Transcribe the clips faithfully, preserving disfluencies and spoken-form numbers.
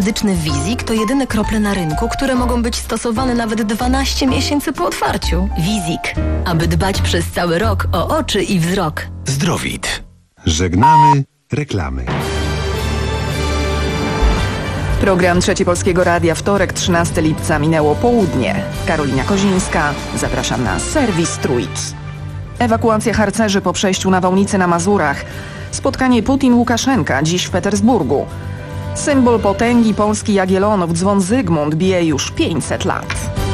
medyczny Wizik to jedyne krople na rynku, które mogą być stosowane nawet dwanaście miesięcy po otwarciu. Wizik. Aby dbać przez cały rok o oczy i wzrok. Zdrowit. Żegnamy reklamy. Program Trzeci Polskiego Radia, wtorek, trzynastego lipca, minęło południe. Karolina Kozińska, zapraszam na serwis Trójki. Ewakuacja harcerzy po przejściu nawałnicy na Mazurach. Spotkanie Putin-Łukaszenka dziś w Petersburgu. Symbol potęgi Polski Jagiellonów, dzwon Zygmunt, bije już pięćset lat.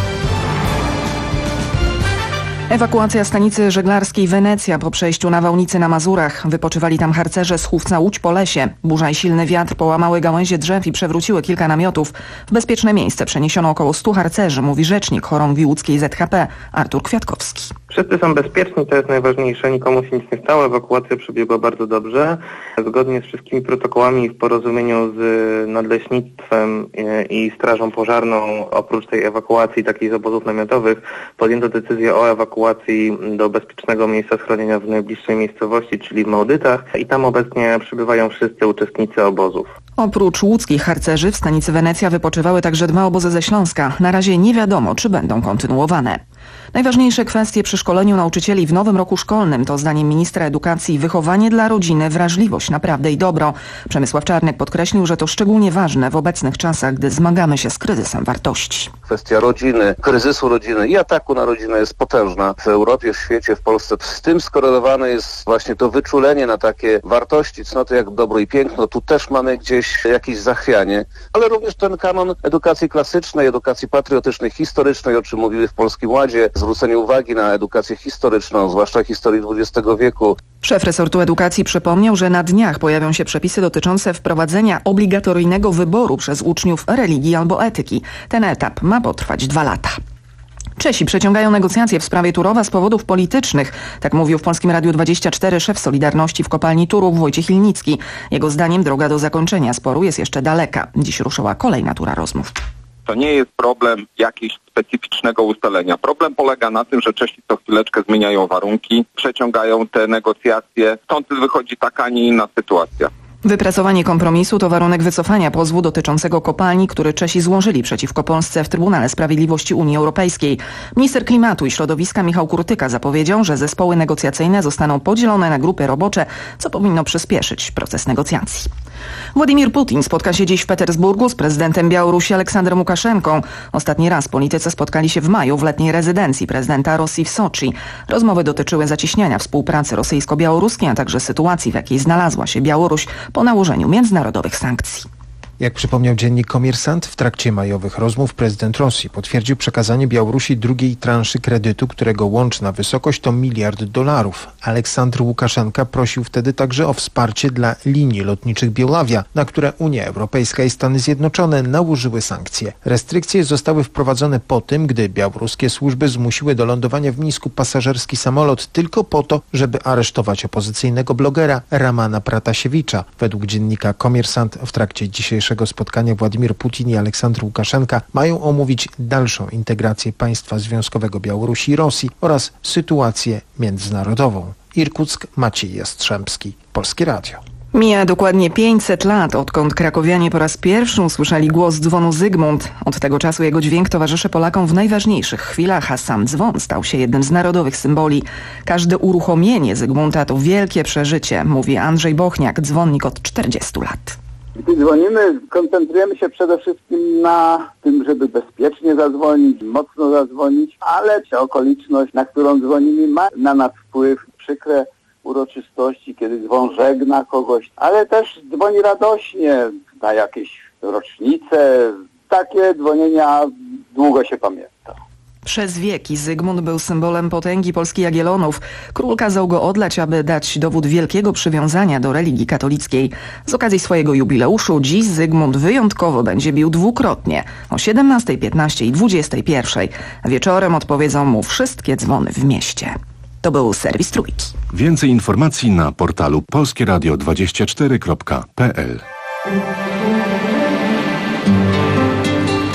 Ewakuacja stanicy żeglarskiej Wenecja po przejściu nawałnicy na Mazurach. Wypoczywali tam harcerze z Chówca Łódź po lesie. Burza i silny wiatr połamały gałęzie drzew i przewróciły kilka namiotów. W bezpieczne miejsce przeniesiono około stu harcerzy, mówi rzecznik chorągwi łódzkiej Z H P Artur Kwiatkowski. Wszyscy są bezpieczni, to jest najważniejsze, nikomu się nic nie stało, ewakuacja przebiegła bardzo dobrze. Zgodnie z wszystkimi protokołami w porozumieniu z nadleśnictwem i strażą pożarną, oprócz tej ewakuacji takiej z obozów namiotowych, podjęto decyzję o ewakuacji do bezpiecznego miejsca schronienia w najbliższej miejscowości, czyli w Małdytach, i tam obecnie przybywają wszyscy uczestnicy obozów. Oprócz łódzkich harcerzy w stanicy Wenecja wypoczywały także dwa obozy ze Śląska. Na razie nie wiadomo, czy będą kontynuowane. Najważniejsze kwestie przy szkoleniu nauczycieli w nowym roku szkolnym to zdaniem ministra edukacji wychowanie dla rodziny, wrażliwość na prawdę i dobro. Przemysław Czarnek podkreślił, że to szczególnie ważne w obecnych czasach, gdy zmagamy się z kryzysem wartości. Kwestia rodziny, kryzysu rodziny i ataku na rodzinę jest potężna. W Europie, w świecie, w Polsce z tym skorelowane jest właśnie to wyczulenie na takie wartości, cnoty jak dobro i piękno. Tu też mamy gdzieś jakieś zachwianie, ale również ten kanon edukacji klasycznej, edukacji patriotycznej, historycznej, o czym mówiły w Polskim Ładzie, zwrócenie uwagi na edukację historyczną, zwłaszcza historii dwudziestego wieku. Szef resortu edukacji przypomniał, że na dniach pojawią się przepisy dotyczące wprowadzenia obligatoryjnego wyboru przez uczniów religii albo etyki. Ten etap ma potrwać dwa lata. Czesi przeciągają negocjacje w sprawie Turowa z powodów politycznych. Tak mówił w Polskim Radiu dwadzieścia cztery szef Solidarności w kopalni Turów Wojciech Ilnicki. Jego zdaniem droga do zakończenia sporu jest jeszcze daleka. Dziś ruszyła kolejna tura rozmów. To nie jest problem jakiegoś specyficznego ustalenia. Problem polega na tym, że Czesi co chwileczkę zmieniają warunki, przeciągają te negocjacje. Stąd wychodzi taka, a nie inna sytuacja. Wypracowanie kompromisu to warunek wycofania pozwu dotyczącego kopalni, który Czesi złożyli przeciwko Polsce w Trybunale Sprawiedliwości Unii Europejskiej. Minister Klimatu i Środowiska Michał Kurtyka zapowiedział, że zespoły negocjacyjne zostaną podzielone na grupy robocze, co powinno przyspieszyć proces negocjacji. Władimir Putin spotka się dziś w Petersburgu z prezydentem Białorusi Aleksandrem Łukaszenką. Ostatni raz politycy spotkali się w maju w letniej rezydencji prezydenta Rosji w Soczi. Rozmowy dotyczyły zacieśniania współpracy rosyjsko-białoruskiej, a także sytuacji, w jakiej znalazła się Białoruś po nałożeniu międzynarodowych sankcji. Jak przypomniał dziennik Komiersant, w trakcie majowych rozmów prezydent Rosji potwierdził przekazanie Białorusi drugiej transzy kredytu, którego łączna wysokość to miliard dolarów. Aleksandr Łukaszenka prosił wtedy także o wsparcie dla linii lotniczych Białawia, na które Unia Europejska i Stany Zjednoczone nałożyły sankcje. Restrykcje zostały wprowadzone po tym, gdy białoruskie służby zmusiły do lądowania w Mińsku pasażerski samolot tylko po to, żeby aresztować opozycyjnego blogera Ramana Pratasiewicza. Według dziennika Komiersant w trakcie dzisiejszego spotkania Władimir Putin i Aleksandr Łukaszenka mają omówić dalszą integrację państwa związkowego Białorusi i Rosji oraz sytuację międzynarodową. Irkuck, Maciej Jastrzębski, Polskie Radio. Mija dokładnie pięćset lat, odkąd krakowianie po raz pierwszy usłyszeli głos dzwonu Zygmunt. Od tego czasu jego dźwięk towarzyszy Polakom w najważniejszych chwilach, a sam dzwon stał się jednym z narodowych symboli. Każde uruchomienie Zygmunta to wielkie przeżycie, mówi Andrzej Bochniak, dzwonnik od czterdziestu lat. Gdy dzwonimy, koncentrujemy się przede wszystkim na tym, żeby bezpiecznie zadzwonić, mocno zadzwonić, ale ta okoliczność, na którą dzwonimy, ma na nas wpływ. Przykre uroczystości, kiedy dzwon żegna kogoś, ale też dzwoni radośnie na jakieś rocznice. Takie dzwonienia długo się pamięta. Przez wieki Zygmunt był symbolem potęgi Polski Jagiellonów. Król kazał go odlać, aby dać dowód wielkiego przywiązania do religii katolickiej. Z okazji swojego jubileuszu dziś Zygmunt wyjątkowo będzie bił dwukrotnie, o siedemnastej piętnaście i dwudziestej pierwszej. Wieczorem odpowiedzą mu wszystkie dzwony w mieście. To był serwis Trójki. Więcej informacji na portalu polskie radio dwadzieścia cztery kropka p l.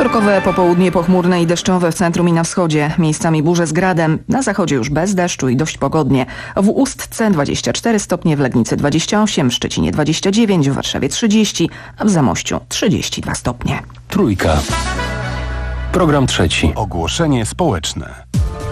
Wtorkowe popołudnie pochmurne i deszczowe w centrum i na wschodzie. Miejscami burze z gradem. Na zachodzie już bez deszczu i dość pogodnie. W Ustce dwadzieścia cztery stopnie, w Legnicy dwadzieścia osiem, w Szczecinie dwadzieścia dziewięć, w Warszawie trzydzieści, a w Zamościu trzydzieści dwa stopnie. Trójka. Program trzeci. Ogłoszenie społeczne.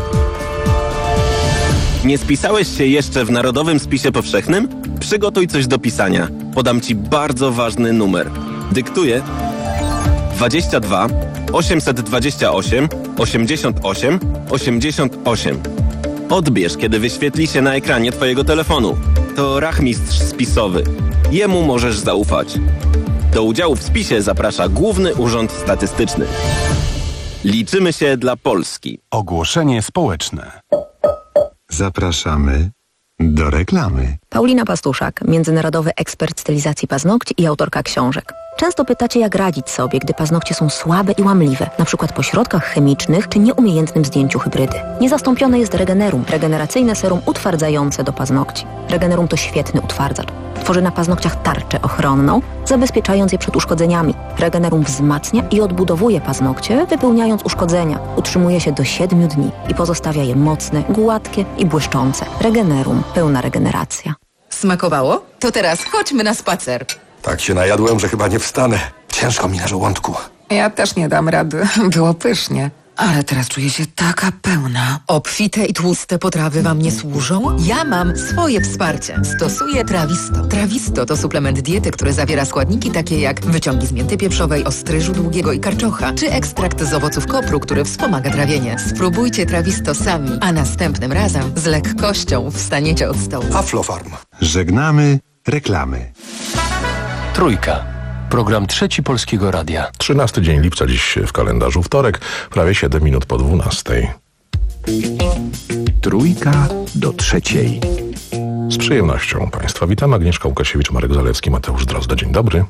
Nie spisałeś się jeszcze w Narodowym Spisie Powszechnym? Przygotuj coś do pisania. Podam Ci bardzo ważny numer. Dyktuję dwadzieścia dwa osiemset dwadzieścia osiem osiemdziesiąt osiem osiemdziesiąt osiem. Odbierz, kiedy wyświetli się na ekranie Twojego telefonu. To rachmistrz spisowy. Jemu możesz zaufać. Do udziału w spisie zaprasza Główny Urząd Statystyczny. Liczymy się dla Polski. Ogłoszenie społeczne. Zapraszamy do reklamy. Paulina Pastuszak, międzynarodowy ekspert stylizacji paznokci i autorka książek. Często pytacie, jak radzić sobie, gdy paznokcie są słabe i łamliwe, na przykład po środkach chemicznych czy nieumiejętnym zdjęciu hybrydy. Niezastąpione jest Regenerum, regeneracyjne serum utwardzające do paznokci. Regenerum to świetny utwardzacz. Tworzy na paznokciach tarczę ochronną, zabezpieczając je przed uszkodzeniami. Regenerum wzmacnia i odbudowuje paznokcie, wypełniając uszkodzenia. Utrzymuje się do siedmiu dni i pozostawia je mocne, gładkie i błyszczące. Regenerum. Pełna regeneracja. Smakowało? To teraz chodźmy na spacer. Tak się najadłem, że chyba nie wstanę. Ciężko mi na żołądku. Ja też nie dam rady. Było pysznie. Ale teraz czuję się taka pełna. Obfite i tłuste potrawy wam nie służą? Ja mam swoje wsparcie. Stosuję Trawisto. Trawisto to suplement diety, który zawiera składniki takie jak wyciągi z mięty pieprzowej, ostryżu długiego i karczocza, czy ekstrakt z owoców kopru, który wspomaga trawienie. Spróbujcie Trawisto sami, a następnym razem z lekkością wstaniecie od stołu. Aflofarm. Żegnamy reklamy. Trójka. Program trzeci Polskiego Radia. trzynasty dzień lipca, dziś w kalendarzu wtorek, prawie siedem minut po dwunastej. Trójka do trzeciej. Z przyjemnością Państwa witam. Agnieszka Łukasiewicz, Marek Zalewski, Mateusz Drozda. Dzień dobry.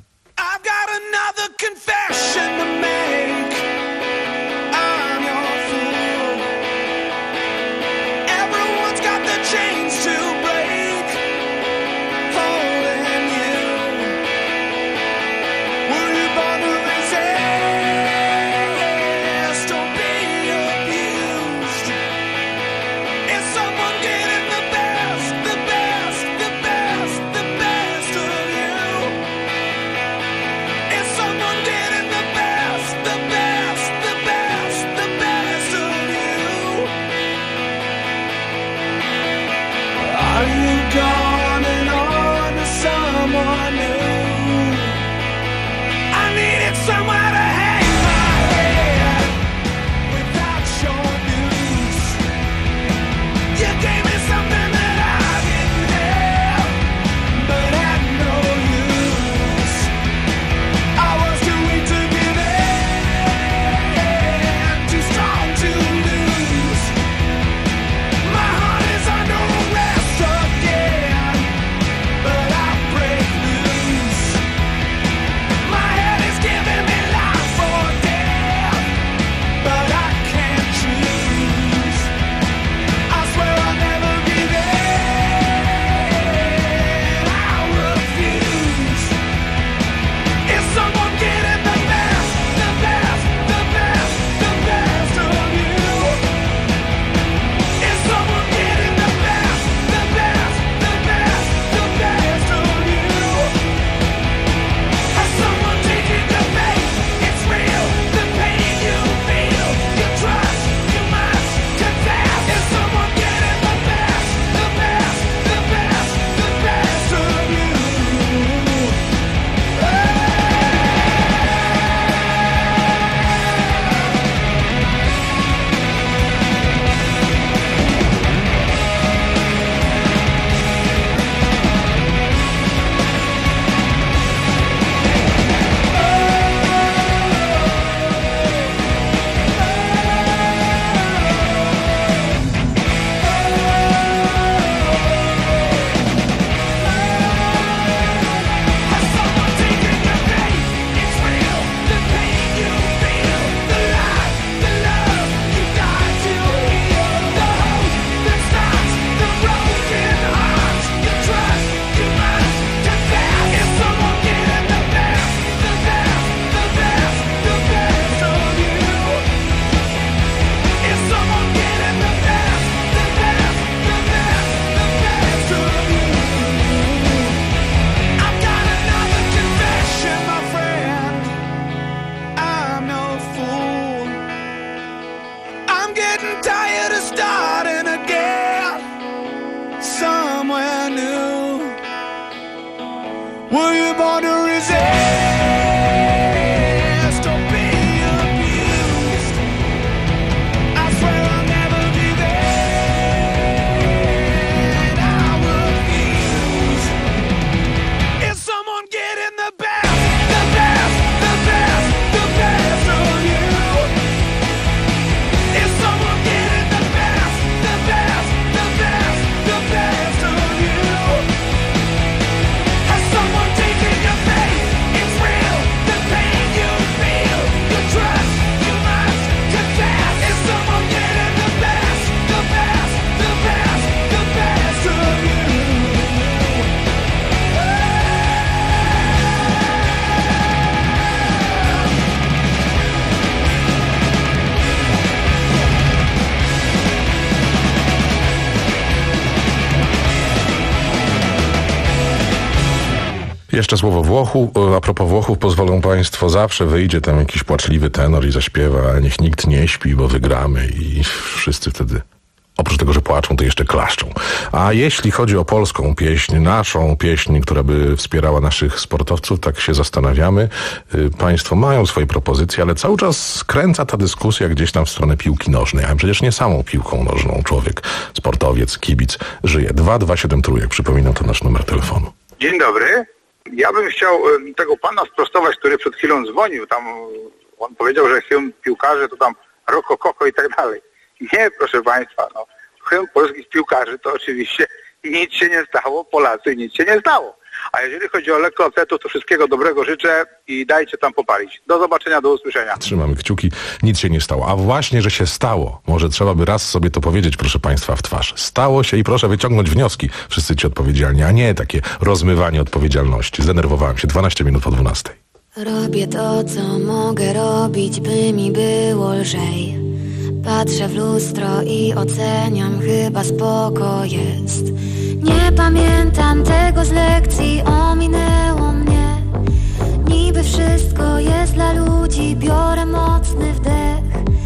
Jeszcze słowo Włochu. A propos Włochów, pozwolą państwo, zawsze wyjdzie tam jakiś płaczliwy tenor i zaśpiewa, ale niech nikt nie śpi, bo wygramy i wszyscy wtedy, oprócz tego, że płaczą, to jeszcze klaszczą. A jeśli chodzi o polską pieśń, naszą pieśń, która by wspierała naszych sportowców, tak się zastanawiamy. Państwo mają swoje propozycje, ale cały czas skręca ta dyskusja gdzieś tam w stronę piłki nożnej. A przecież nie samą piłką nożną człowiek, sportowiec, kibic żyje. dwa dwa siedem trójek, przypominam, to nasz numer telefonu. Dzień dobry. Ja bym chciał tego pana sprostować, który przed chwilą dzwonił. Tam on powiedział, że hymn piłkarzy to tam rokokoko i tak dalej. Nie, proszę państwa, no. Hymn polskich piłkarzy to oczywiście nic się nie stało, Polacy nic się nie stało. A jeżeli chodzi o lekkoatletów, to wszystkiego dobrego życzę i dajcie tam popalić. Do zobaczenia, do usłyszenia. Trzymamy kciuki, nic się nie stało. A właśnie, że się stało. Może trzeba by raz sobie to powiedzieć, proszę państwa, w twarz. Stało się i proszę wyciągnąć wnioski. Wszyscy ci odpowiedzialni, a nie takie rozmywanie odpowiedzialności. Zdenerwowałem się. dwanaście minut po dwunastej. Robię to, co mogę robić, by mi było lżej. Patrzę w lustro i oceniam, chyba spoko jest. Nie pamiętam tego z lekcji, ominęło mnie. Niby wszystko jest dla ludzi, biorę mocny wdech.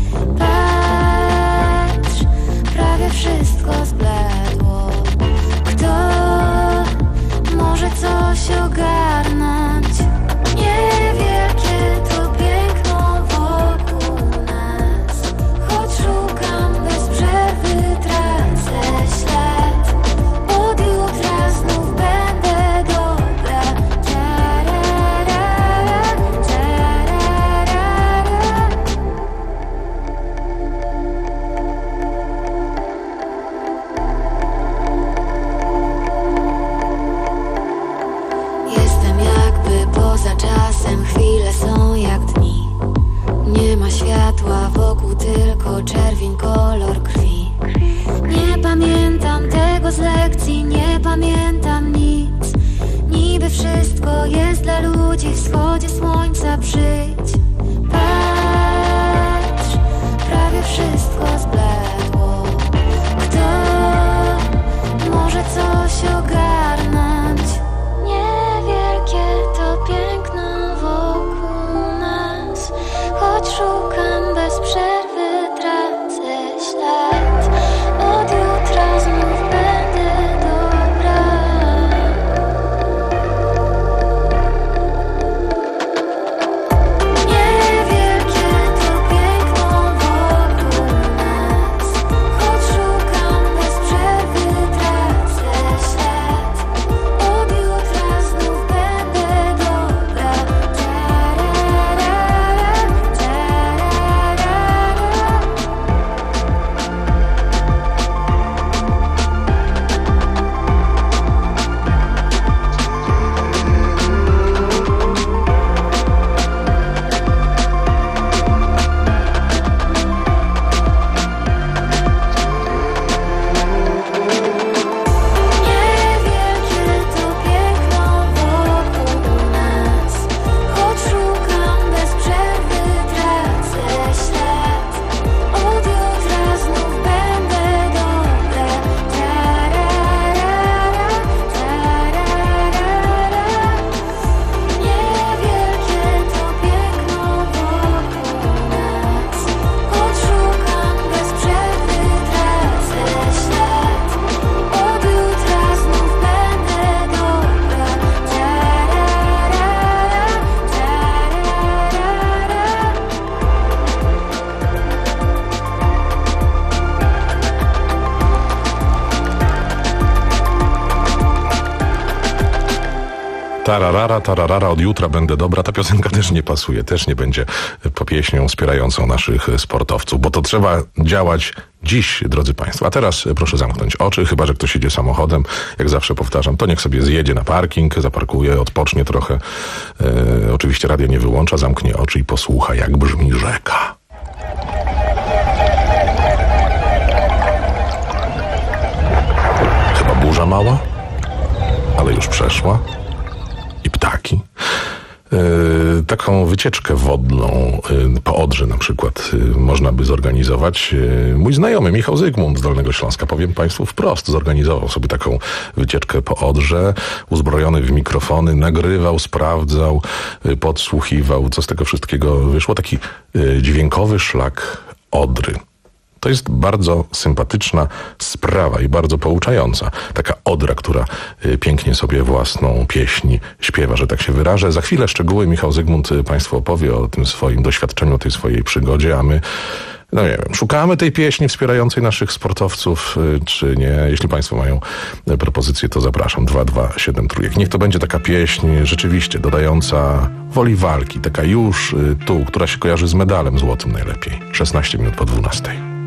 Patrz, prawie wszystko zbledło. Kto może coś ogarnąć? Niewielkie to piękno wokół nas. Choć szukam bez przerwy, tracę ślad. Od jutra znów będę dobra. Tararara, tararara. Jestem jakby poza czasem, chwile są jak dni. Nie ma światła wokół, tylko czerwień, kolor krwi. Nie pamiętam tego z lekcji, nie pamiętam nic. Niby wszystko jest dla ludzi, wschodzie słońca przyjdź. Patrz, prawie wszystko zbledło. Kto może coś ogarnąć? Niewielkie to piękno wokół nas. Choć szukam bez przerwy, tracę ślad. Od jutra znów będę dobra. Niewielkie to piękno wokół nas. Choć szukam bez przerwy, tracę ślad. Od jutra znów będę dobra. Tararara, tararara. Niewielkie to piękno wokół nas. Choć szukam bez przerwy, tracę ślad. Od jutra znów będę dobra. Tararara, tararara. Niewielkie to piękno wokół nas. Choć szukam bez przerwy, tracę ślad. Od jutra znów będę dobra. Tararara, Tararara, tararara, od jutra będę dobra. Ta piosenka też nie pasuje, też nie będzie popieśnią wspierającą naszych sportowców, bo to trzeba działać dziś, drodzy państwo. A teraz proszę zamknąć oczy, chyba że ktoś jedzie samochodem. Jak zawsze powtarzam, to niech sobie zjedzie na parking, zaparkuje, odpocznie trochę. E, oczywiście radia nie wyłącza, zamknie oczy i posłucha, jak brzmi rzeka. Chyba burza mała, ale już przeszła. I ptaki. Yy, taką wycieczkę wodną yy, po Odrze na przykład yy, można by zorganizować. Yy, mój znajomy Michał Zygmunt z Dolnego Śląska, powiem Państwu wprost, zorganizował sobie taką wycieczkę po Odrze, uzbrojony w mikrofony, nagrywał, sprawdzał, yy, podsłuchiwał, co z tego wszystkiego wyszło. Taki yy, dźwiękowy szlak Odry. To jest bardzo sympatyczna sprawa i bardzo pouczająca. Taka Odra, która y, pięknie sobie własną pieśń śpiewa, że tak się wyrażę. Za chwilę szczegóły Michał Zygmunt y, Państwu opowie o tym swoim doświadczeniu, o tej swojej przygodzie, a my, no nie wiem, szukamy tej pieśni wspierającej naszych sportowców, y, czy nie. Jeśli Państwo mają y, propozycje, to zapraszam. dwa dwa siedem trójek. Niech to będzie taka pieśń rzeczywiście dodająca woli walki, taka już y, tu, która się kojarzy z medalem złotym najlepiej. szesnaście minut po dwunastej.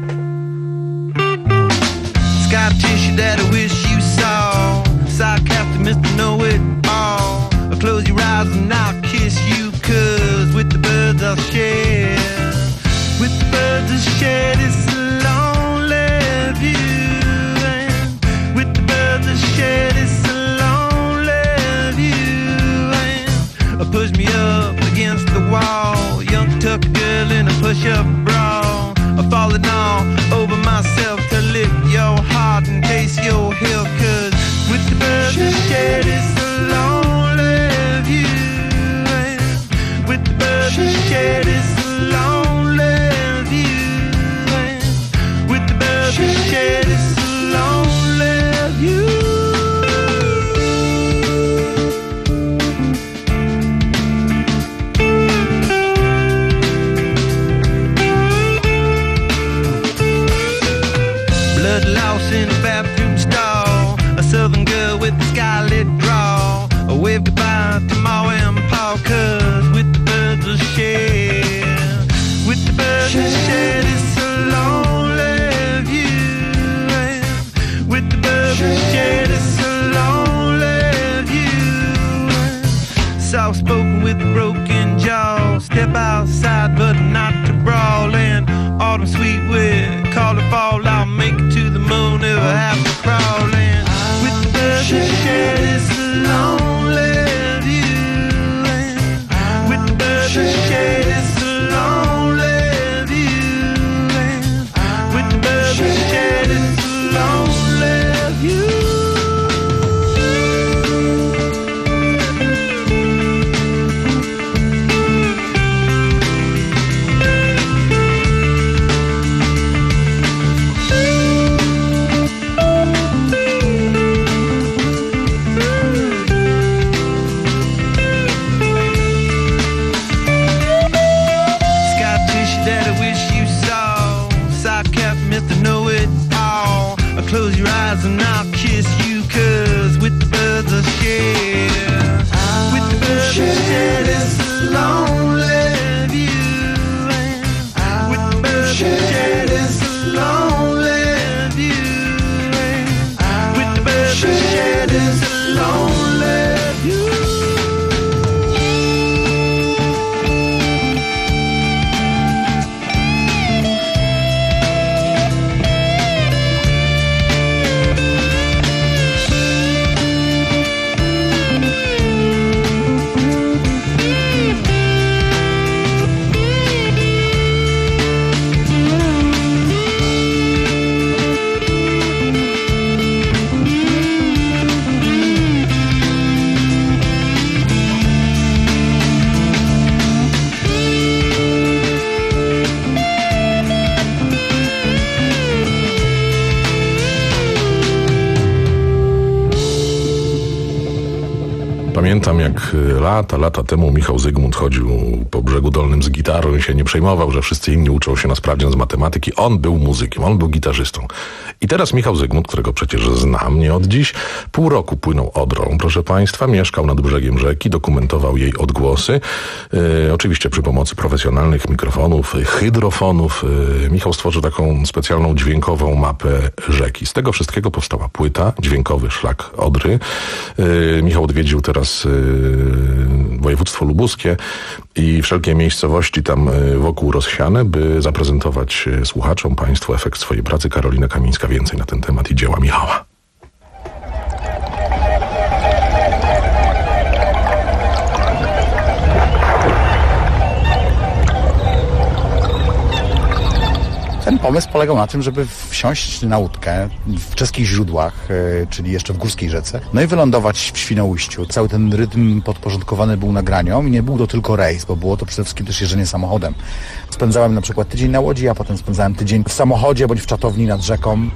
Scar tissue that I wish you saw. Sarcastic Mister Know It All. Close your eyes and I'll kiss you, cause with the birds I'll share. With the birds I'll share this lonely view. And with the birds I'll share this lonely view. And push me up against the wall. Young tuck girl in a push-up bra. I'm falling all over myself to lift your heart and taste your hill, cause with the birds I share this lonely view. And with the birds I share this lonely view. And with the birds I share this lonely view. Lost in a bathroom stall, a southern girl with a scarlet draw. I wave goodbye to Ma and Pa, cause with the birds I'll share. With the birds I'll share this lonely view. And with the birds I'll share this lonely view. Soft spoken with a broken jaw. Step outside but not to brawl. And autumn sweet with call it fall. I'll make it to the moon if I have to crawl in. With the birds I share this lonely view. And with the birds I share this lonely view. And with the birds I share this lonely view. Close your eyes and I'll kiss you, cause with the birds I'll share. With the birds I'll share this lonely view. And with the birds I'll share this lonely view. And with the birds I'll share this lonely view. Pamiętam, jak lata, lata temu Michał Zygmunt chodził po brzegu dolnym z gitarą i się nie przejmował, że wszyscy inni uczą się na sprawdzian z matematyki. On był muzykiem, on był gitarzystą. I teraz Michał Zygmunt, którego przecież znam nie od dziś, pół roku płynął Odrą, proszę Państwa, mieszkał nad brzegiem rzeki, dokumentował jej odgłosy. E, oczywiście przy pomocy profesjonalnych mikrofonów, hydrofonów. E, Michał stworzył taką specjalną dźwiękową mapę rzeki. Z tego wszystkiego powstała płyta, dźwiękowy szlak Odry. E, Michał odwiedził teraz e, województwo lubuskie i wszelkie miejscowości tam wokół rozsiane, by zaprezentować słuchaczom, Państwu efekt swojej pracy. Karolina Kamińska więcej na ten temat i dzieła Michała. Ten pomysł polegał na tym, żeby wsiąść na łódkę w czeskich źródłach, czyli jeszcze w Górskiej Rzece, no i wylądować w Świnoujściu. Cały ten rytm podporządkowany był nagraniom i nie był to tylko rejs, bo było to przede wszystkim też jeżdżenie samochodem. Spędzałem na przykład tydzień na łodzi, a potem spędzałem tydzień w samochodzie bądź w czatowni nad rzeką.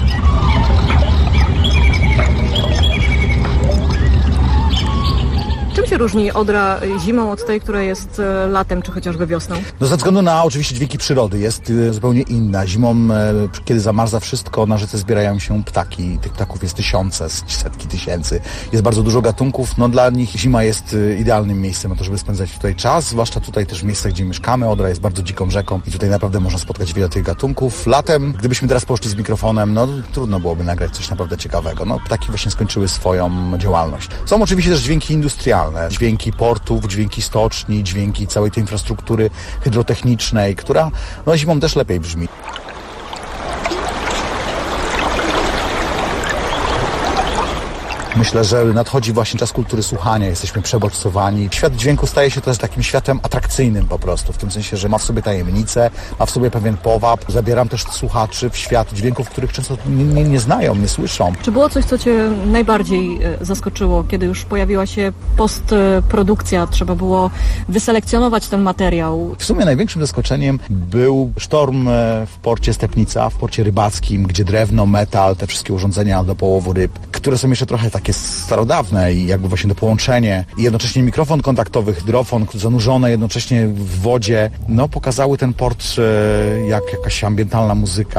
Czym się różni Odra zimą od tej, która jest latem, czy chociażby wiosną? No ze względu na oczywiście dźwięki przyrody jest zupełnie inna. Zimą, kiedy zamarza wszystko, na rzece zbierają się ptaki. Tych ptaków jest tysiące, setki tysięcy. Jest bardzo dużo gatunków. No dla nich zima jest idealnym miejscem na to, żeby spędzać tutaj czas. Zwłaszcza tutaj też w miejscach, gdzie mieszkamy. Odra jest bardzo dziką rzeką i tutaj naprawdę można spotkać wiele tych gatunków. Latem, gdybyśmy teraz poszli z mikrofonem, no trudno byłoby nagrać coś naprawdę ciekawego. No ptaki właśnie skończyły swoją działalność. Są oczywiście też dźwięki industrialne. Dźwięki portów, dźwięki stoczni, dźwięki całej tej infrastruktury hydrotechnicznej, która no, zimą też lepiej brzmi. Myślę, że nadchodzi właśnie czas kultury słuchania, jesteśmy przebodźcowani. Świat dźwięku staje się też takim światem atrakcyjnym po prostu, w tym sensie, że ma w sobie tajemnicę, ma w sobie pewien powab. Zabieram też słuchaczy w świat dźwięków, których często nie, nie, nie znają, nie słyszą. Czy było coś, co Cię najbardziej zaskoczyło, kiedy już pojawiła się postprodukcja, trzeba było wyselekcjonować ten materiał? W sumie największym zaskoczeniem był sztorm w porcie Stepnica, w porcie rybackim, gdzie drewno, metal, te wszystkie urządzenia do połowu ryb, które są jeszcze trochę takie starodawne i jakby właśnie do połączenia i jednocześnie mikrofon kontaktowy, hydrofon zanurzone jednocześnie w wodzie, no pokazały ten port e, jak jakaś ambientalna muzyka.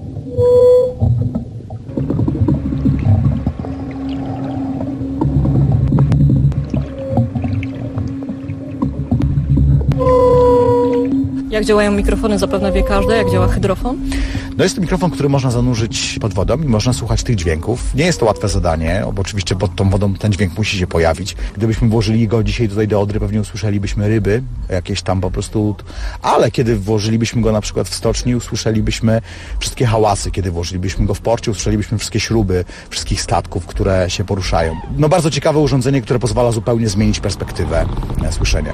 Jak działają mikrofony, zapewne wie każdy, jak działa hydrofon? No jest to mikrofon, który można zanurzyć pod wodą i można słuchać tych dźwięków. Nie jest to łatwe zadanie, bo oczywiście pod tą wodą ten dźwięk musi się pojawić. Gdybyśmy włożyli go dzisiaj tutaj do Odry, pewnie usłyszelibyśmy ryby, jakieś tam po prostu... Ale kiedy włożylibyśmy go na przykład w stoczni, usłyszelibyśmy wszystkie hałasy. Kiedy włożylibyśmy go w porcie, usłyszelibyśmy wszystkie śruby wszystkich statków, które się poruszają. No bardzo ciekawe urządzenie, które pozwala zupełnie zmienić perspektywę słyszenia.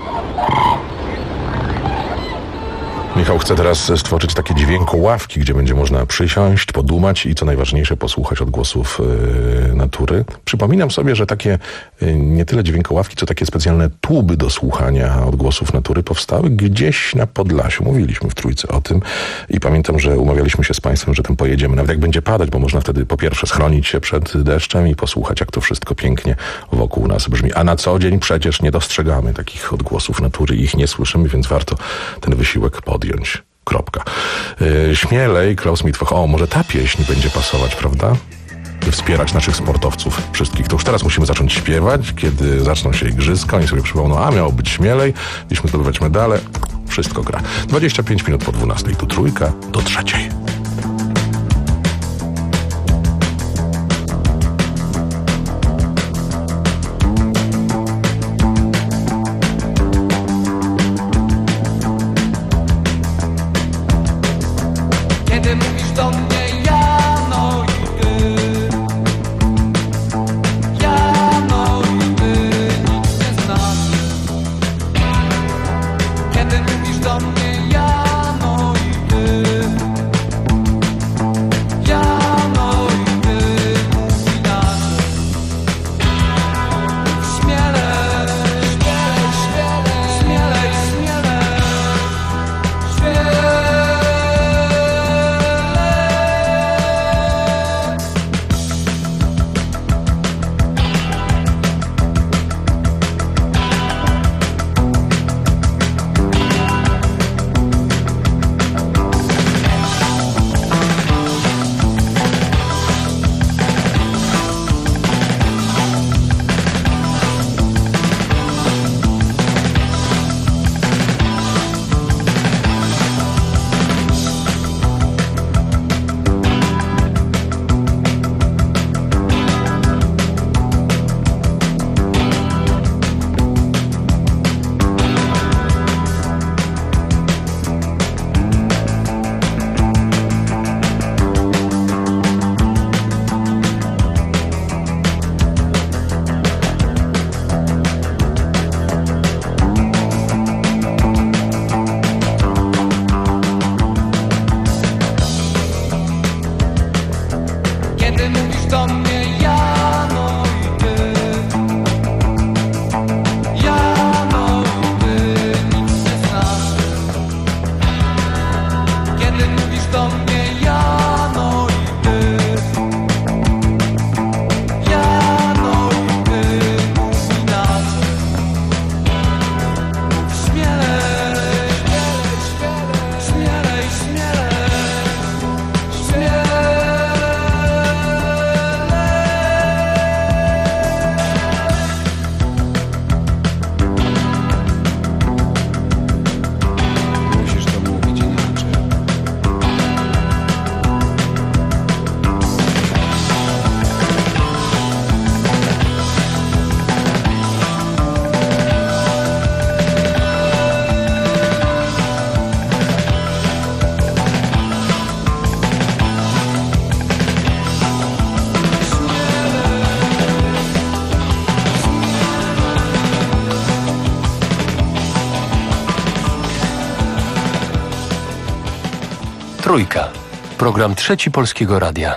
Michał chce teraz stworzyć takie dźwiękoławki, gdzie będzie można przysiąść, podumać i co najważniejsze posłuchać odgłosów yy, natury. Przypominam sobie, że takie yy, nie tyle dźwiękoławki, co takie specjalne tuby do słuchania odgłosów natury powstały gdzieś na Podlasiu. Mówiliśmy w Trójce o tym i pamiętam, że umawialiśmy się z Państwem, że tam pojedziemy, nawet jak będzie padać, bo można wtedy po pierwsze schronić się przed deszczem i posłuchać, jak to wszystko pięknie wokół nas brzmi. A na co dzień przecież nie dostrzegamy takich odgłosów natury i ich nie słyszymy, więc warto ten wysiłek podjąć. Kropka. Yy, śmielej, Klaus Mitwoch. O, może ta pieśń będzie pasować, prawda? By wspierać naszych sportowców wszystkich. To już teraz musimy zacząć śpiewać, kiedy zaczną się igrzyska. Oni sobie przypomną, a miało być śmielej, mieliśmy zdobywać medale. Wszystko gra. dwadzieścia pięć minut po dwunastej. Tu Trójka do trzeciej. Trójka. Program Trzeci Polskiego Radia.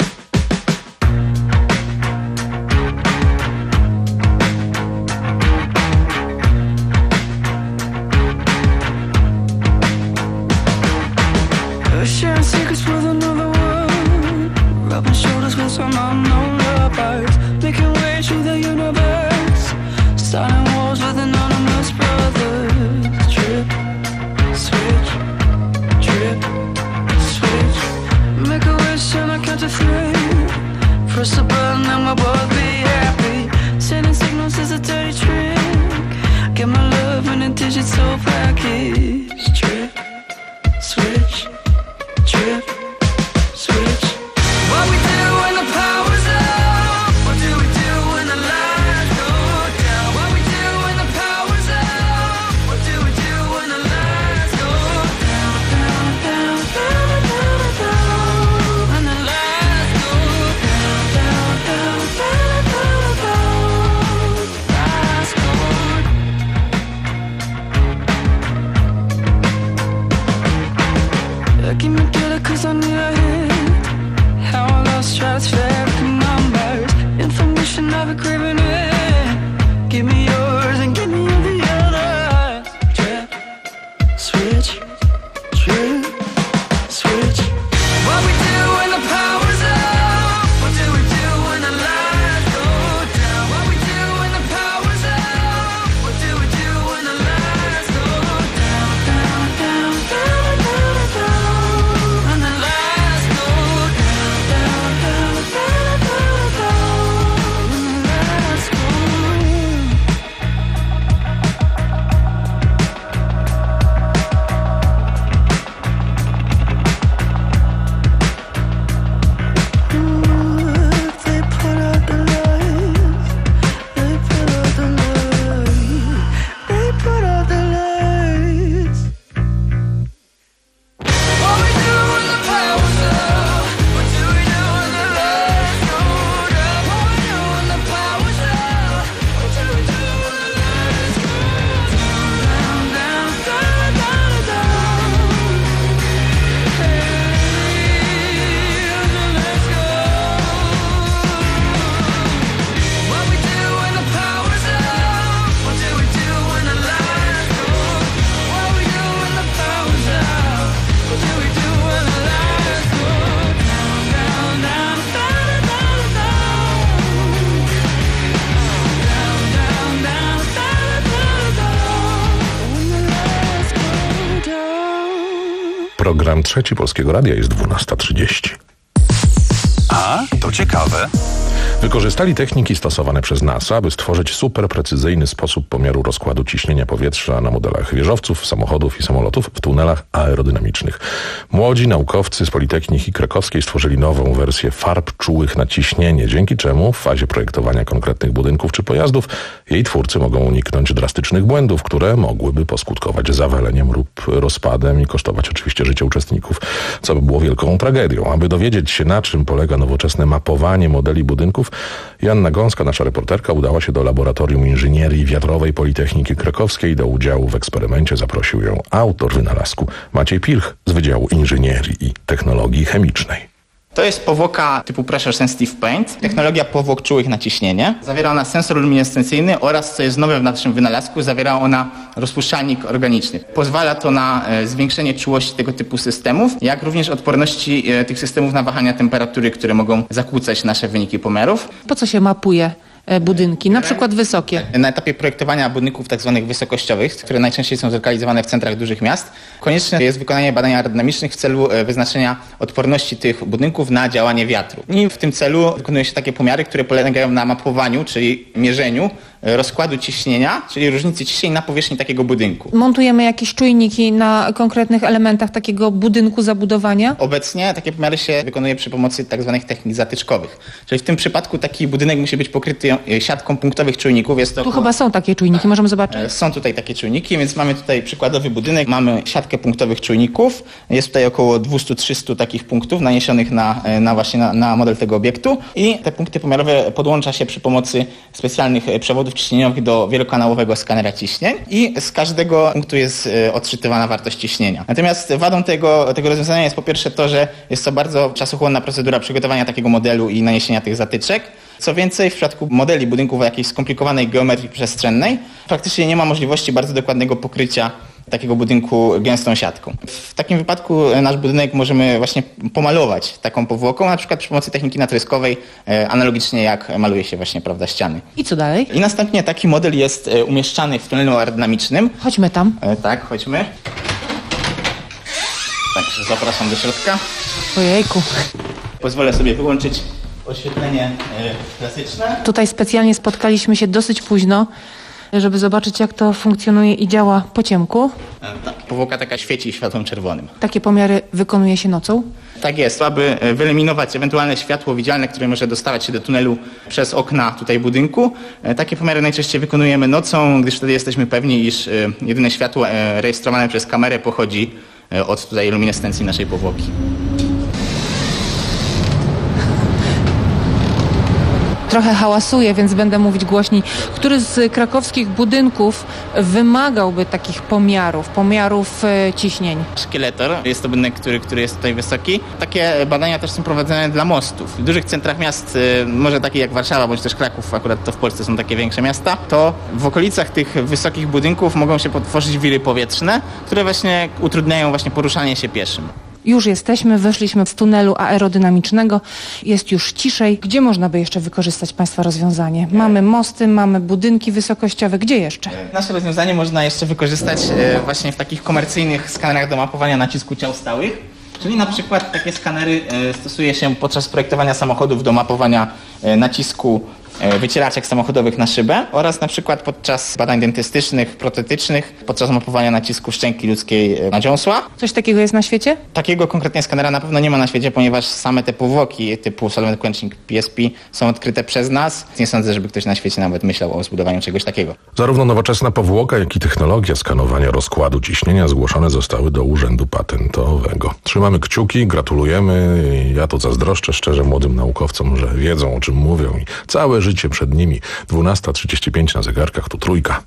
Sharing secrets with another world, rubbing shoulders with some unknown lovers, making way through the universe, starting wars with anonymous brothers. Trip, switch, trip, switch. Make a wish and I count to three. Press the button and we'll both be happy. Sending signals is a dirty trick. Get my love in a digital package. Trip, switch. Trip, switch. What we do when the power's up? What do we do when the lights go down? What we do when the power's up? What do we do when the lights go down, down, down, down, down, down? When the lights go down, down, down, down, down, down. Lights go down. Give me cause I need a hint. How I lost traffic numbers, information I've been craving it. Give me yours and give me all the others. Trip, switch, trip, switch. What we do when the power's up? What do we do when the lights go down? What we do when the power's up? What do we do when the lights go down, down, down, down, down, down? When the lights go down, down, down, down, down, down. When the lights go they put out the lights, they put out the lights, they put out the lights. What we do when the power's up? What do we do when the lights go down? What we do when the power's up? What do we do when the lights go down, down, down, down, down, down? Hey, let's go. What we do when the power's up? What do we do when the lights go? What we do when the power's up? What do we do when the lights go down, down, down, down, down, down? Down, down, down, down, down, down. When the lights go down. Program Trzeci Polskiego Radia jest dwunasta trzydzieści. A, to ciekawe. Wykorzystali techniki stosowane przez NASA, aby stworzyć superprecyzyjny sposób pomiaru rozkładu ciśnienia powietrza na modelach wieżowców, samochodów i samolotów w tunelach aerodynamicznych. Młodzi naukowcy z Politechniki Krakowskiej stworzyli nową wersję farb czułych na ciśnienie, dzięki czemu w fazie projektowania konkretnych budynków czy pojazdów jej twórcy mogą uniknąć drastycznych błędów, które mogłyby poskutkować zawaleniem lub rozpadem i kosztować oczywiście życie uczestników, co by było wielką tragedią. Aby dowiedzieć się, na czym polega nowoczesne mapowanie modeli budynków, Joanna Gąska, nasza reporterka, udała się do Laboratorium Inżynierii Wiatrowej Politechniki Krakowskiej. Do udziału w eksperymencie zaprosił ją autor wynalazku Maciej Pilch z Wydziału Inżynierii i Technologii Chemicznej. To jest powłoka typu Pressure Sensitive Paint, technologia powłok czułych na ciśnienie. Zawiera ona sensor luminescencyjny oraz, co jest nowe w naszym wynalazku, zawiera ona rozpuszczalnik organiczny. Pozwala to na e, zwiększenie czułości tego typu systemów, jak również odporności e, tych systemów na wahania temperatury, które mogą zakłócać nasze wyniki pomiarów. Po co się mapuje budynki, na przykład wysokie? Na etapie projektowania budynków tak zwanych wysokościowych, które najczęściej są zlokalizowane w centrach dużych miast, konieczne jest wykonanie badań aerodynamicznych w celu wyznaczenia odporności tych budynków na działanie wiatru. I w tym celu wykonuje się takie pomiary, które polegają na mapowaniu, czyli mierzeniu rozkładu ciśnienia, czyli różnicy ciśnień na powierzchni takiego budynku. Montujemy jakieś czujniki na konkretnych elementach takiego budynku, zabudowania? Obecnie takie pomiary się wykonuje przy pomocy tak zwanych technik zatyczkowych. Czyli w tym przypadku taki budynek musi być pokryty siatką punktowych czujników. Jest to tu około... chyba są takie czujniki, możemy zobaczyć. Są tutaj takie czujniki, więc mamy tutaj przykładowy budynek. Mamy siatkę punktowych czujników. Jest tutaj około dwieście do trzystu takich punktów naniesionych na, na właśnie na, na model tego obiektu i te punkty pomiarowe podłącza się przy pomocy specjalnych przewodów przewodów ciśnieniowych do wielokanałowego skanera ciśnień i z każdego punktu jest odczytywana wartość ciśnienia. Natomiast wadą tego, tego rozwiązania jest po pierwsze to, że jest to bardzo czasochłonna procedura przygotowania takiego modelu i naniesienia tych zatyczek. Co więcej, w przypadku modeli budynków o jakiejś skomplikowanej geometrii przestrzennej praktycznie nie ma możliwości bardzo dokładnego pokrycia takiego budynku gęstą siatką. W takim wypadku nasz budynek możemy właśnie pomalować taką powłoką, na przykład przy pomocy techniki natryskowej, analogicznie jak maluje się właśnie, prawda, ściany. I co dalej? I następnie taki model jest umieszczany w tunelu aerodynamicznym. Chodźmy tam. Tak, chodźmy. Także zapraszam do środka. Ojejku. Pozwolę sobie wyłączyć oświetlenie klasyczne. Tutaj specjalnie spotkaliśmy się dosyć późno, żeby zobaczyć, jak to funkcjonuje i działa po ciemku. Tak, powłoka taka świeci światłem czerwonym. Takie pomiary wykonuje się nocą? Tak jest, aby wyeliminować ewentualne światło widzialne, które może dostawać się do tunelu przez okna tutaj budynku. Takie pomiary najczęściej wykonujemy nocą, gdyż wtedy jesteśmy pewni, iż jedyne światło rejestrowane przez kamerę pochodzi od tutaj luminescencji naszej powłoki. Trochę hałasuje, więc będę mówić głośniej. Który z krakowskich budynków wymagałby takich pomiarów, pomiarów e, ciśnień? Szkieletor jest to budynek, który, który jest tutaj wysoki. Takie badania też są prowadzone dla mostów. W dużych centrach miast, e, może takich jak Warszawa, bądź też Kraków, akurat to w Polsce są takie większe miasta, to w okolicach tych wysokich budynków mogą się potworzyć wiry powietrzne, które właśnie utrudniają właśnie poruszanie się pieszym. Już jesteśmy, weszliśmy z tunelu aerodynamicznego, jest już ciszej. Gdzie można by jeszcze wykorzystać Państwa rozwiązanie? Mamy mosty, mamy budynki wysokościowe, gdzie jeszcze? Nasze rozwiązanie można jeszcze wykorzystać właśnie w takich komercyjnych skanerach do mapowania nacisku ciał stałych. Czyli na przykład takie skanery stosuje się podczas projektowania samochodów do mapowania nacisku wycieraczek samochodowych na szybę oraz na przykład podczas badań dentystycznych, protetycznych, podczas mapowania nacisku szczęki ludzkiej na dziąsła. Coś takiego jest na świecie? Takiego konkretnie skanera na pewno nie ma na świecie, ponieważ same te powłoki typu Solvent Quenching P S P są odkryte przez nas. Nie sądzę, żeby ktoś na świecie nawet myślał o zbudowaniu czegoś takiego. Zarówno nowoczesna powłoka, jak i technologia skanowania rozkładu ciśnienia zgłoszone zostały do Urzędu Patentowego. Trzymamy kciuki, gratulujemy. Ja tu zazdroszczę szczerze młodym naukowcom, że wiedzą, o czym mówią i całe życie przed nimi. dwunasta trzydzieści pięć na zegarkach, tu trójka.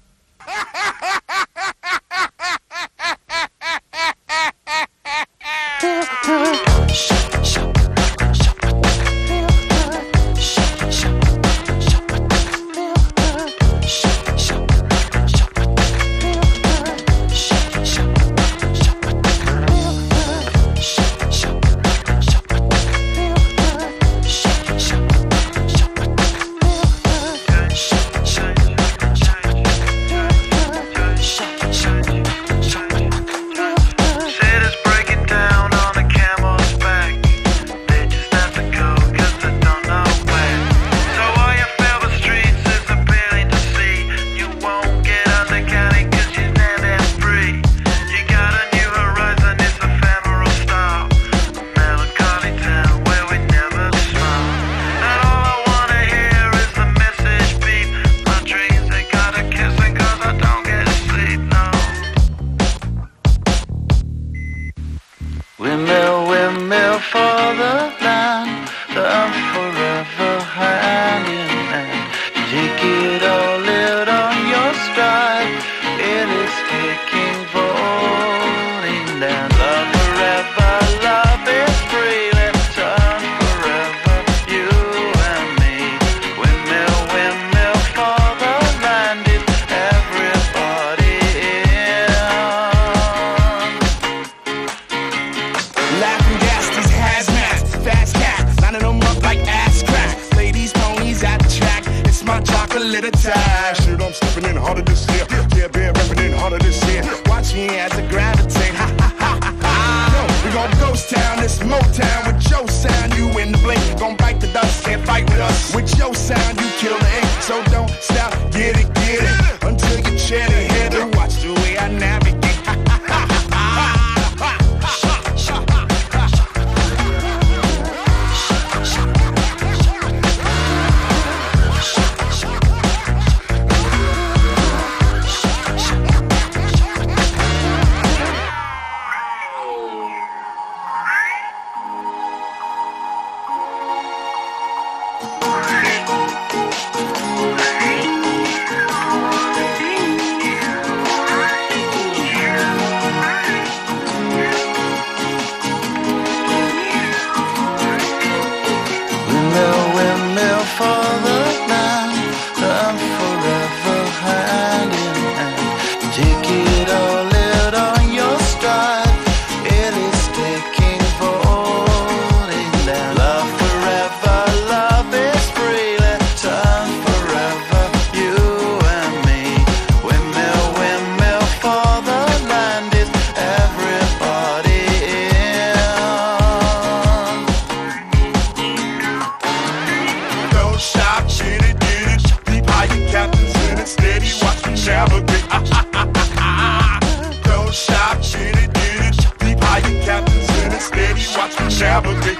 watch me Chevrolet.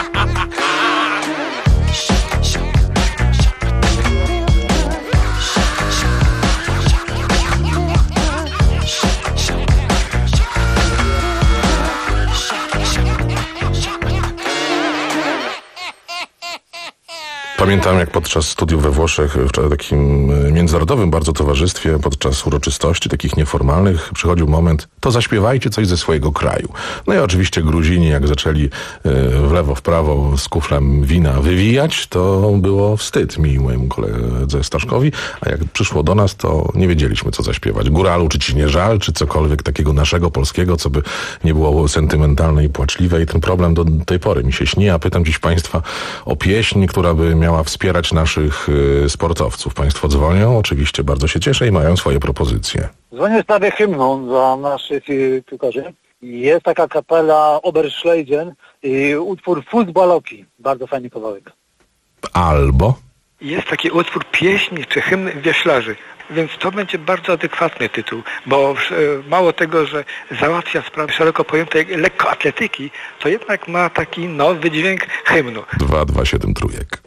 Pamiętam, jak podczas studiów we Włoszech, w takim międzynarodowym bardzo towarzystwie, podczas uroczystości takich nieformalnych, przychodził moment, to zaśpiewajcie coś ze swojego kraju. No i oczywiście Gruzini, jak zaczęli w lewo, w prawo z kuflem wina wywijać, to było wstyd mi i mojemu koledze Staszkowi, a jak przyszło do nas, to nie wiedzieliśmy, co zaśpiewać. Góralu, czy ci nie żal, czy cokolwiek takiego naszego, polskiego, co by nie było sentymentalne i płaczliwe. I ten problem do tej pory mi się śni, a pytam dziś Państwa o pieśń, która by miała wspierać naszych y, sportowców. Państwo dzwonią, oczywiście bardzo się cieszę i mają swoje propozycje. Dzwonię w sprawie hymnu za naszych y, piłkarzy. Jest taka kapela Oberschleiden i utwór Fußballoki. Bardzo fajny kawałek. Albo? Jest taki utwór pieśni czy hymn wioślarzy, więc to będzie bardzo adekwatny tytuł, bo e, mało tego, że załatwia sprawę szeroko pojętej lekkoatletyki, to jednak ma taki no wydźwięk hymnu. dwa dwa siedem trójek.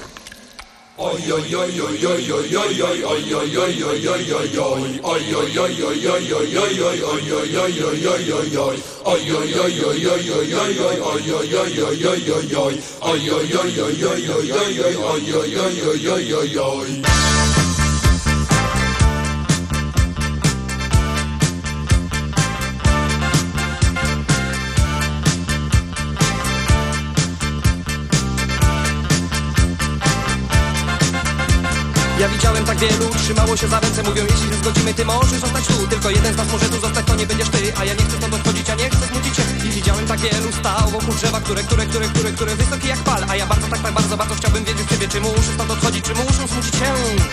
Ja widziałem tak wielu, trzymało się za ręce, mówią, jeśli się zgodzimy, ty możesz zostać tu. Tylko jeden z nas może tu zostać, to nie będziesz ty. A ja nie chcę stąd odchodzić, a nie chcę znudzić się. I widziałem tak wielu, stał wokół drzewa, które, które, które, które, które wysokie jak pal. A ja bardzo, tak, tak, bardzo, bardzo chciałbym wiedzieć ciebie, czy muszę stąd odchodzić, czy muszę smucić się.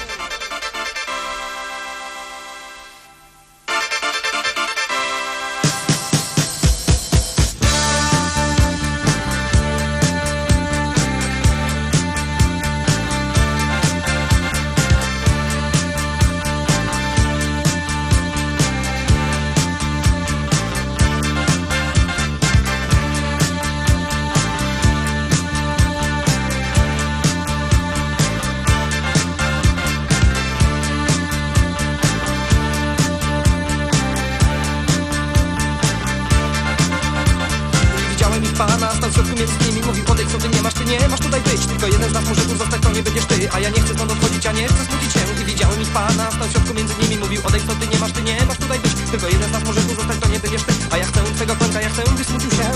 A ja nie chcę stąd odchodzić, a nie chcę smucić się. I widziałem ich pana, stał w środku między nimi, mówił, odejdź stąd, ty nie masz, ty nie masz tutaj być. Tylko jeden z nas może tu zostać, to nie będziesz ty. A ja chcę twego końca, ja chcę, by smucił się.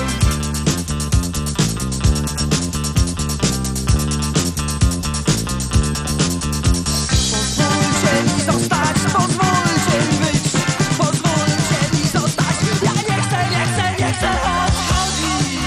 Pozwólcie mi zostać, pozwólcie mi być. Pozwólcie mi zostać, ja nie chcę, nie chcę, nie chcę odchodzić.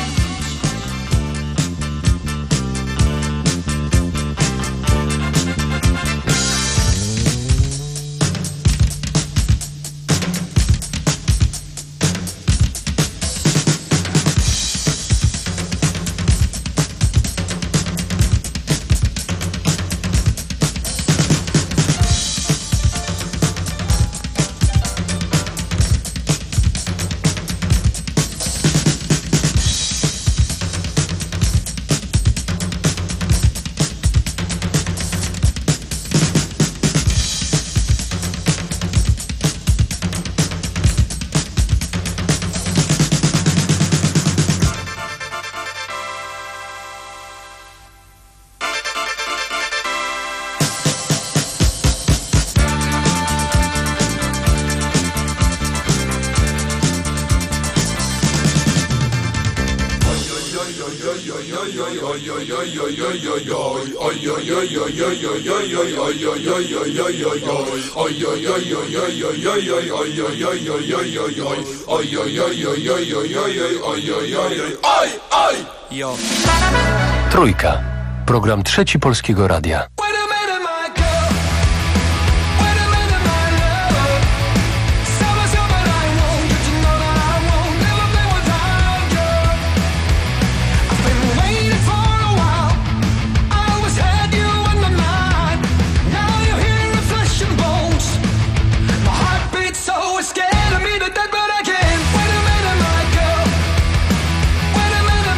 Trójka. Program Trzeci Polskiego Radia. Scared of me to death, but I can't. Wait a minute, my girl. Wait a minute.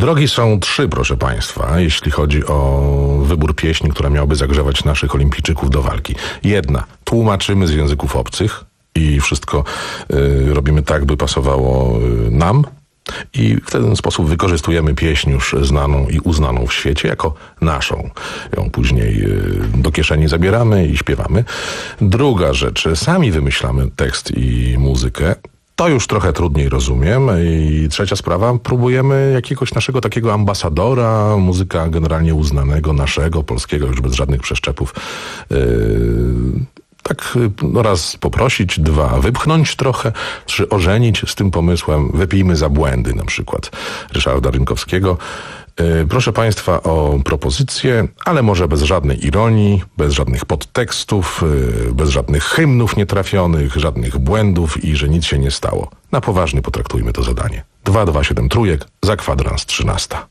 Drogi są trzy, proszę Państwa, jeśli chodzi o wybór pieśni, która miałaby zagrzewać naszych olimpijczyków do walki. Jedna, tłumaczymy z języków obcych i wszystko y, robimy tak, by pasowało y, nam. I w ten sposób wykorzystujemy pieśń już znaną i uznaną w świecie jako naszą. Ją później do kieszeni zabieramy i śpiewamy. Druga rzecz, sami wymyślamy tekst i muzykę. To już trochę trudniej rozumiem. I trzecia sprawa, próbujemy jakiegoś naszego takiego ambasadora, muzyka generalnie uznanego, naszego, polskiego, już bez żadnych przeszczepów. Yy, Tak no raz poprosić, dwa wypchnąć trochę, trzy ożenić z tym pomysłem. Wypijmy za błędy, na przykład Ryszarda Rynkowskiego. Yy, proszę Państwa o propozycję, ale może bez żadnej ironii, bez żadnych podtekstów, yy, bez żadnych hymnów nietrafionych, żadnych błędów i że nic się nie stało. Na poważnie potraktujmy to zadanie. dwa dwa siedem trójek za kwadrans trzynasta.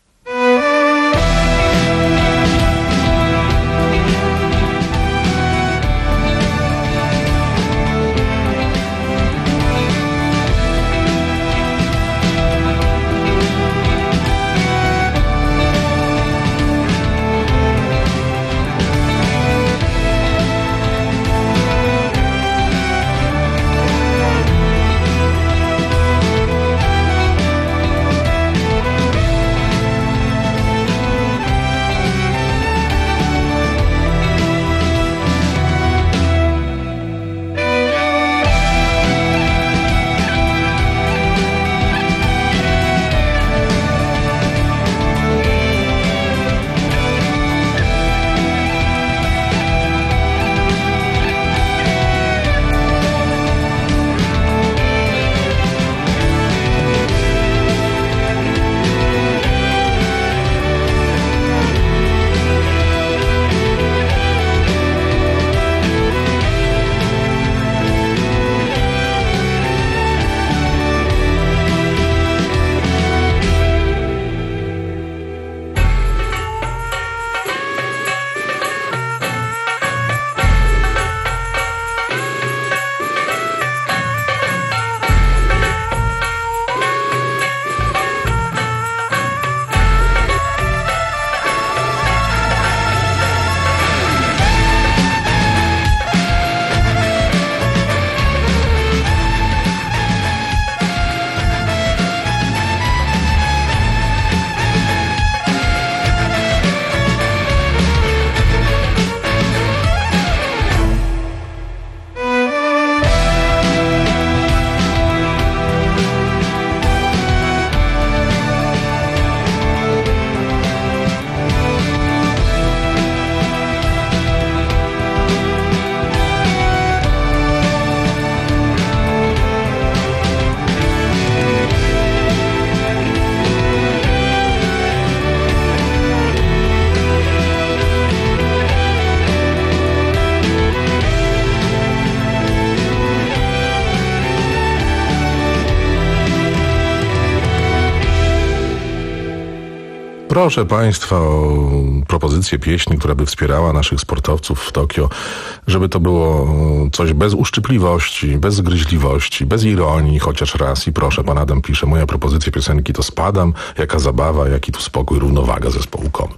Proszę Państwa o propozycję pieśni, która by wspierała naszych sportowców w Tokio, żeby to było coś bez uszczypliwości, bez zgryźliwości, bez ironii, chociaż raz. I proszę, pan Adam pisze, moja propozycja piosenki to Spadam, jaka zabawa, jaki tu spokój, równowaga zespołu Kom.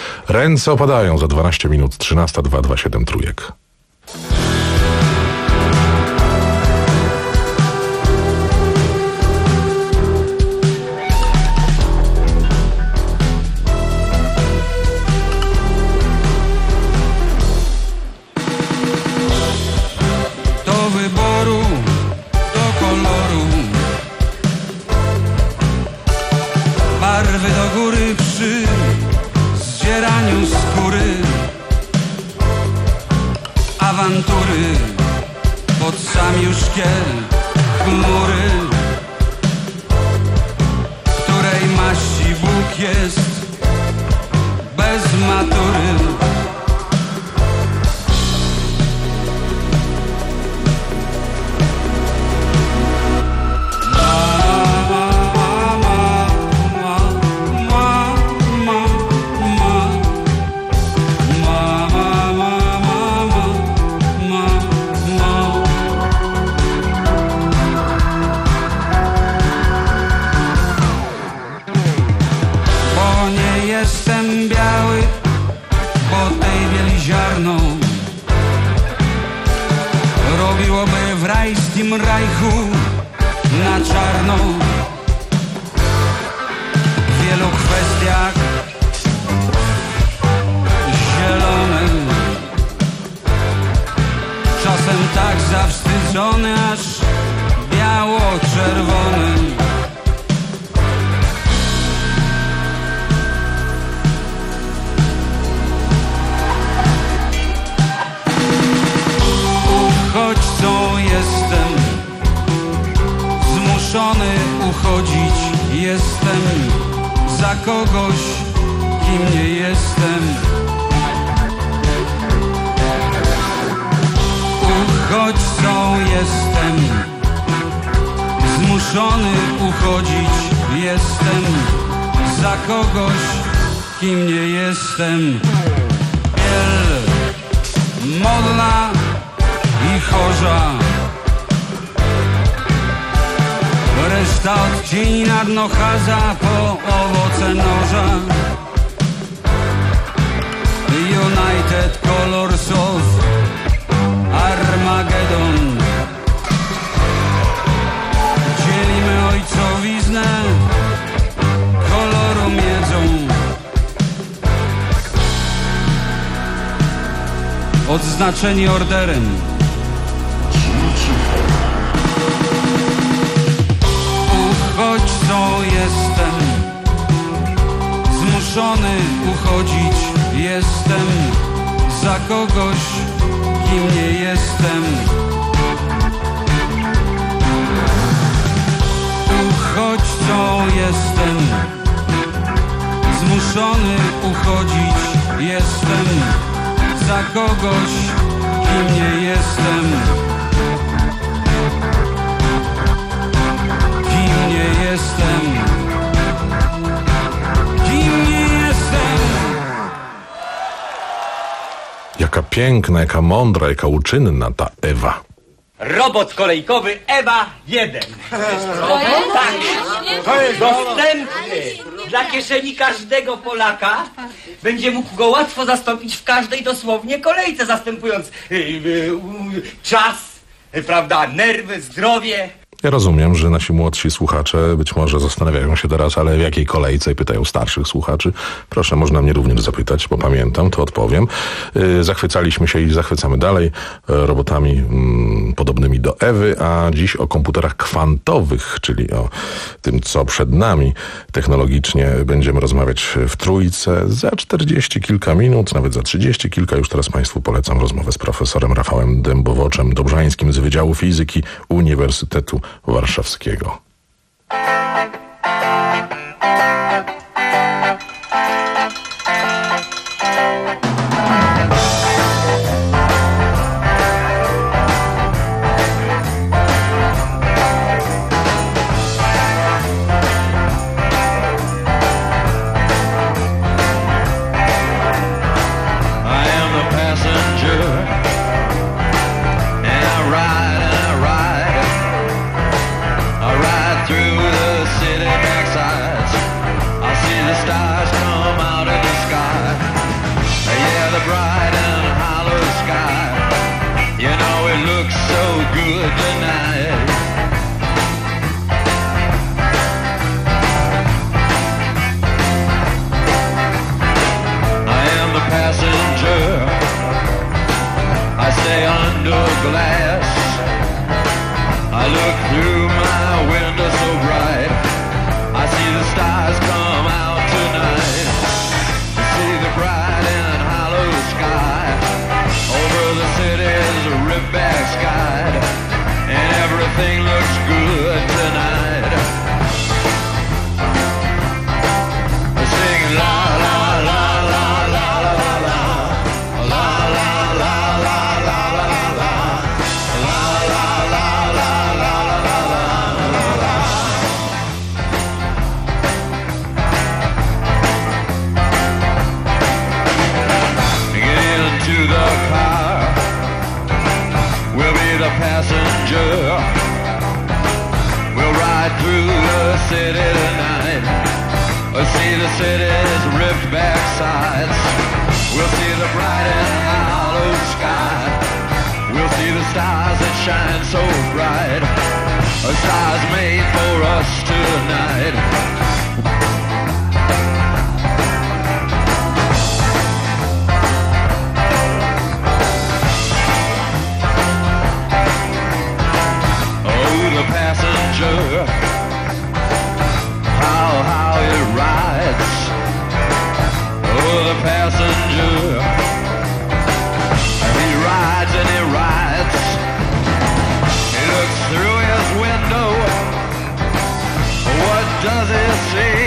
Ręce opadają za dwanaście minut, trzynasta, dwa dwa siedem trójek. Barwy do góry przy zdzieraniu skóry, awantury pod sam już szkiel chmury, której maści Bóg jest bez matury. robiłoby w rajskim rajchu na czarno. W wielu kwestiach zielone, czasem tak zawstydzony, aż biało-czerwony. Uchodźcą jestem, zmuszony uchodzić jestem za kogoś, kim nie jestem. Uchodźcą jestem, zmuszony uchodzić jestem za kogoś, kim nie jestem. Biel modla i chorza, reszta odcieni na dno chaza po owoce noża. United Colors of Armageddon. Dzielimy ojcowiznę koloru miedzą. Odznaczeni orderem. Uchodźcą jestem, zmuszony uchodzić jestem za kogoś, kim nie jestem. Uchodźcą jestem, zmuszony uchodzić jestem za kogoś, kim nie jestem. Kim nie jestem. Kim nie jestem. Jaka piękna, jaka mądra, jaka uczynna ta Ewa. Robot kolejkowy Ewa jeden. Tak, to jest dostępny dla kieszeni każdego Polaka. Będzie mógł go łatwo zastąpić w każdej dosłownie kolejce, zastępując yy, yy, czas, yy, prawda, nerwy, zdrowie. Ja rozumiem, że nasi młodsi słuchacze być może zastanawiają się teraz, ale w jakiej kolejce, i pytają starszych słuchaczy. Proszę, można mnie również zapytać, bo pamiętam, to odpowiem. Yy, zachwycaliśmy się i zachwycamy dalej yy, robotami yy, podobnymi do Ewy, a dziś o komputerach kwantowych, czyli o tym, co przed nami technologicznie. Będziemy rozmawiać w trójce za czterdzieści kilka minut, nawet za trzydzieści kilka. Już teraz Państwu polecam rozmowę z profesorem Rafałem Dębowoczem-Dobrzańskim z Wydziału Fizyki Uniwersytetu Warszawskiego. We'll see the bright and hollow sky. We'll See the stars that shine so bright, a stars made for us tonight. Oh, the passenger, how, how it rides. Oh, the passenger, he rides and he rides. He looks through his window. What does he see?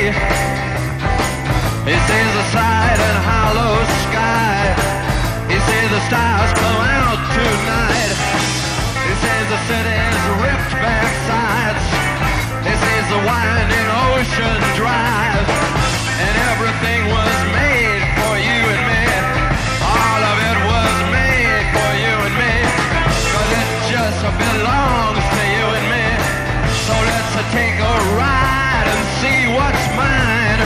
He sees the side and hollow sky. He sees the stars come out tonight. He sees the city's ripped back sides. He sees the winding ocean drive. And everything was made for you and me. All of it was made for you and me. Cause it just belongs to you and me. So let's take a ride and see what's mine.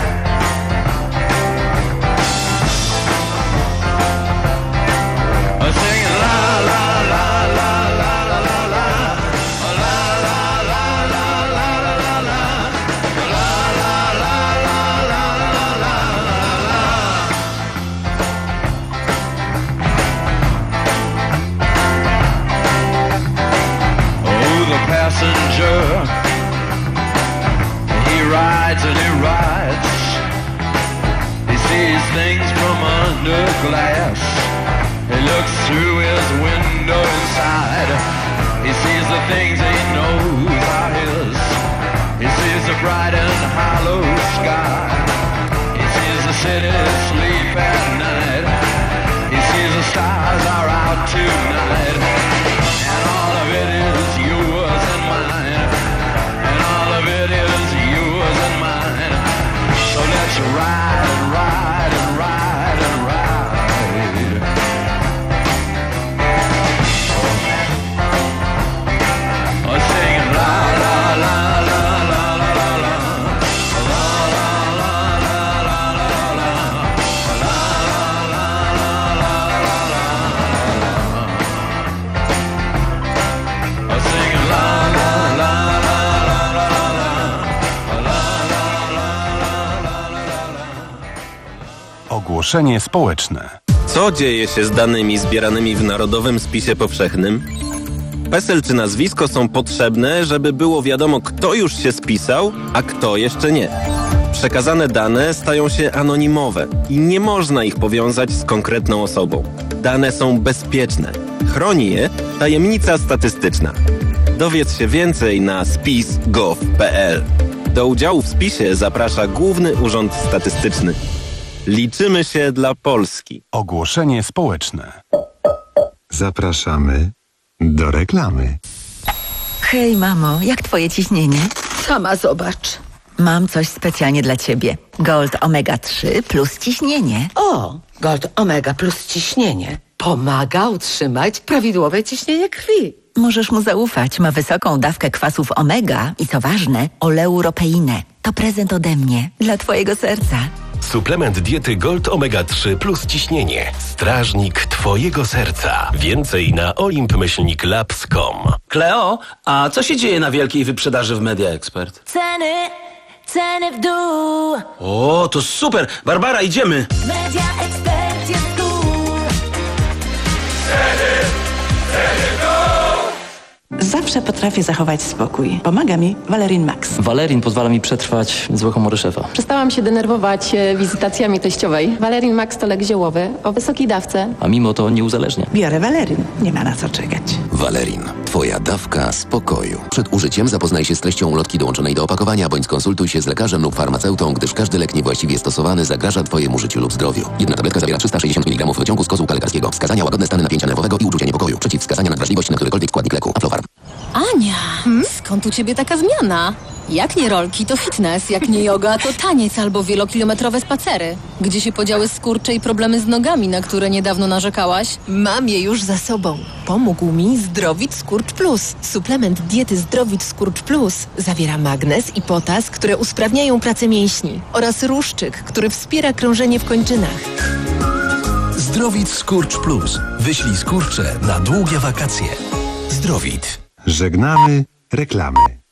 Singing la la la la la la la la. La la la la la la la la. La la la la la la la la. Oh, the passenger, he rides and he rides. He sees things from under glass. He looks through his window inside. He sees the things he knows are his. He sees the bright and hollow sky. He sees the city sleep at night. He sees the stars are out tonight. And all of it is yours and mine. And all of it is yours and mine. So let's ride and ride and ride and ride. Singing la la la la la la la la. La la la la la la la. La la la la la la la. Singing la la la la la la la. La la la la la la. Ogłoszenie społeczne. Co dzieje się z danymi zbieranymi w Narodowym Spisie Powszechnym? PESEL czy nazwisko są potrzebne, żeby było wiadomo, kto już się spisał, a kto jeszcze nie. Przekazane dane stają się anonimowe i nie można ich powiązać z konkretną osobą. Dane są bezpieczne. Chroni je tajemnica statystyczna. Dowiedz się więcej na spis kropka gov kropka p l. Do udziału w spisie zaprasza Główny Urząd Statystyczny. Liczymy się dla Polski. Ogłoszenie społeczne. Zapraszamy do reklamy. Hej, mamo, jak twoje ciśnienie? Sama zobacz. Mam coś specjalnie dla ciebie. Gold Omega trzy plus ciśnienie. O, Gold Omega plus ciśnienie. Pomaga utrzymać prawidłowe ciśnienie krwi. Możesz mu zaufać. Ma wysoką dawkę kwasów omega i co ważne, oleuropeinę. To prezent ode mnie dla twojego serca. Suplement diety Gold Omega trzy plus ciśnienie. Strażnik twojego serca. Więcej na olimp myślnik labs kropka com. Kleo, a co się dzieje na wielkiej wyprzedaży w Media Expert? Ceny, ceny w dół. O, to super! Barbara, idziemy! Media Expert jest tu. Ceny, ceny w dół. Zawsze potrafię zachować spokój. Pomaga mi Valerin Max. Valerin pozwala mi przetrwać złe humory szefa. Przestałam się denerwować e, wizytacjami teściowej. Valerin Max to lek ziołowy o wysokiej dawce. A mimo to nie uzależnia. Biorę Valerin. Nie ma na co czekać. Valerin. Twoja dawka spokoju. Przed użyciem zapoznaj się z treścią ulotki dołączonej do opakowania, bądź skonsultuj się z lekarzem lub farmaceutą, gdyż każdy lek niewłaściwie stosowany zagraża Twojemu życiu lub zdrowiu. Jedna tabletka zawiera trzysta sześćdziesiąt miligramów wyciągu z kozłka lekarskiego. Wskazania: łagodne stany napięcia nerwowego i uczucia niepokoju. Przeciwwskazania: nadwrażliwość na którykolwiek składnik leku. Aflofarm. Ania, hmm? skąd u ciebie taka zmiana? Jak nie rolki, to fitness, jak nie yoga, to taniec albo wielokilometrowe spacery. Gdzie się podziały skurcze i problemy z nogami, na które niedawno narzekałaś? Mam je już za sobą. Pomógł mi Zdrowit Skurcz Plus. Suplement diety Zdrowit Skurcz Plus zawiera magnez i potas, które usprawniają pracę mięśni oraz ruszczyk, który wspiera krążenie w kończynach. Zdrowit Zdrowit Skurcz Plus. Wyślij skurcze na długie wakacje. Zdrowit. Żegnamy reklamy.